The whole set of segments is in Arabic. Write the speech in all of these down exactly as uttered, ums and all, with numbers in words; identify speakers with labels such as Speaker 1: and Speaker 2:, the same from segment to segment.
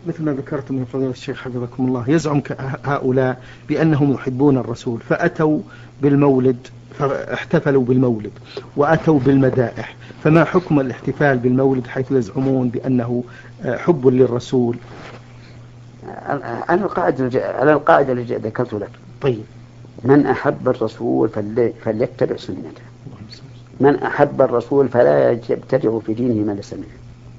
Speaker 1: مثل ما ذكرتم من فضيلة الشيخ حفظكم الله، يزعم هؤلاء بأنهم يحبون الرسول فأتوا بالمولد، فاحتفلوا بالمولد وأتوا بالمدائح، فما حكم الاحتفال بالمولد حيث يزعمون بأنه حب للرسول؟
Speaker 2: على القاعدة على القاعدة التي ذكرت لك.
Speaker 1: طيب،
Speaker 2: من أحب الرسول فليتبع سنته، من أحب الرسول فلا يبتدع في دينه ما ليس منه.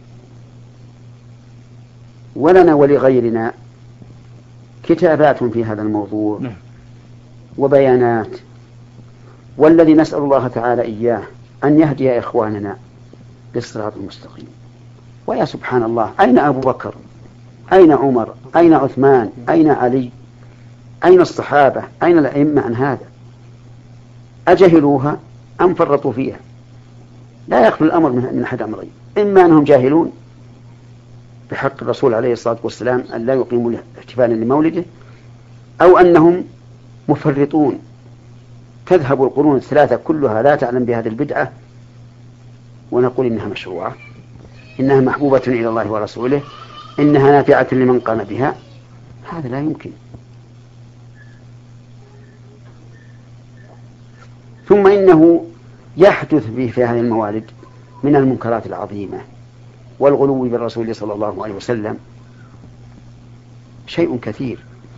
Speaker 2: ولنا ولغيرنا كتابات في هذا الموضوع وبيانات، والذي نسأل الله تعالى إياه أن يهدي إخواننا للصراط المستقيم. ويا سبحان الله، أين أبو بكر؟ أين عمر؟ أين عثمان؟ أين علي؟ أين الصحابة؟ أين الأئمة عن هذا؟ أجهلوها أم فرطوا فيها؟ لا يخلو الأمر من أحد أمرين: إما أنهم جاهلون بحق الرسول عليه الصلاة والسلام أن لا يقيموا احتفالا لمولده، أو أنهم مفرطون تذهب القرون الثلاثة كلها لا تعلم بهذه البدعة ونقول إنها مشروعة، إنها محبوبة إلى الله ورسوله، إنها نافعة لمن قام بها. هذا لا يمكن. ثم إنه يحدث به في هذه الموالد من المنكرات العظيمة والغلو بالرسول صلى الله عليه وسلم شيء كثير.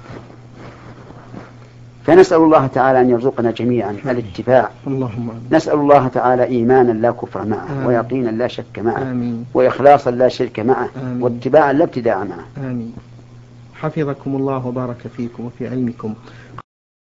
Speaker 2: فنسأل الله تعالى أن يرزقنا جميعا الاتباع.
Speaker 1: اللهم
Speaker 2: نسأل الله تعالى إيمانا لا كفر معه، آمين. ويقينا لا شك معه، آمين. وإخلاصا لا شرك معه، آمين. واتباعا لا ابتداع معه،
Speaker 1: آمين. حفظكم الله وبارك فيكم وفي علمكم.